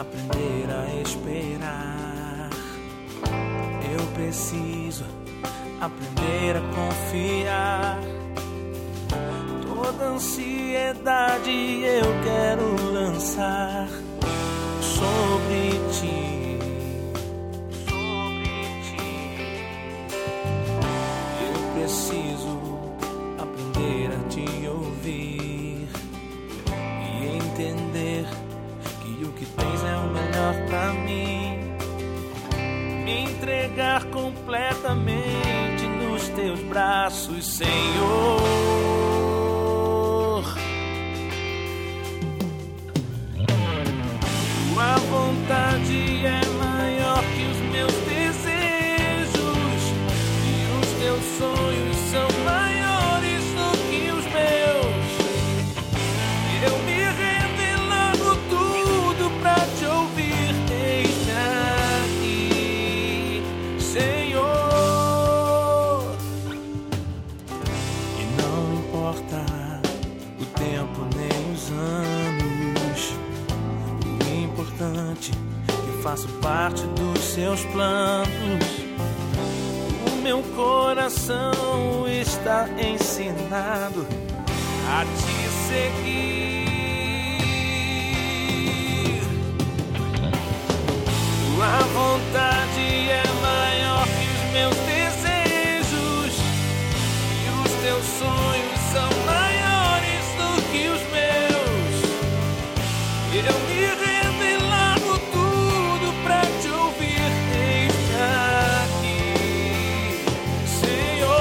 aprender a esperar. Eu preciso aprender a confiar. Toda ansiedade eu quero lançar sobre ti, sobre ti. Eu preciso aprender a te ouvir e entender que o que tens é o melhor pra mim. Me entregar completamente nos teus braços, Senhor. Tua vontade é maior que os meus desejos, e os teus sonhos são maiores do que os meus. Eu me rendo e largo tudo pra te ouvir. Deixa aqui, Senhor. E não importa o tempo nem os anos, o importante é que faço parte dos seus planos. O meu coração está ensinado a te seguir. Tua vontade é maior que os meus desejos, e os teus sonhos são maiores do que os meus. Eu me rendo e largo tudo pra te ouvir. Deixa aqui, Senhor.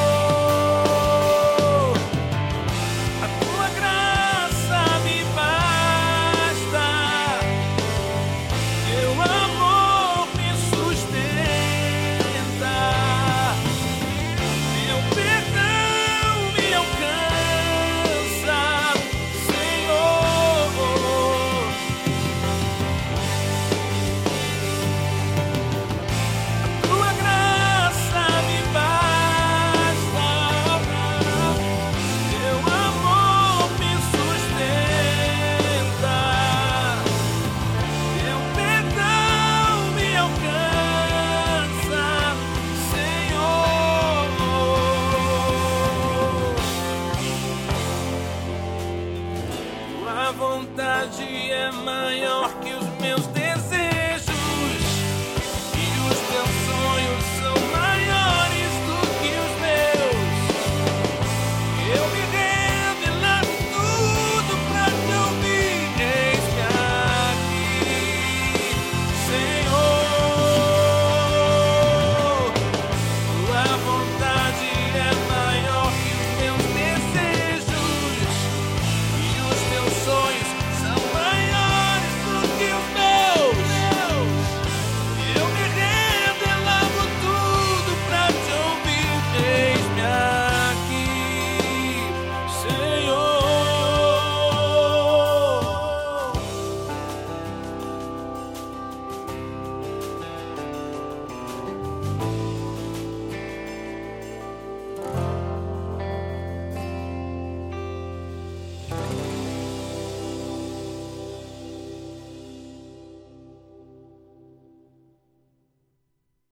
A tua graça me basta, teu amor me sustenta, teu perdão me alcança, Senhor. Tua graça me basta, teu amor me sustenta, teu perdão me alcança, Senhor. Tua vontade é maior que os meus desejos,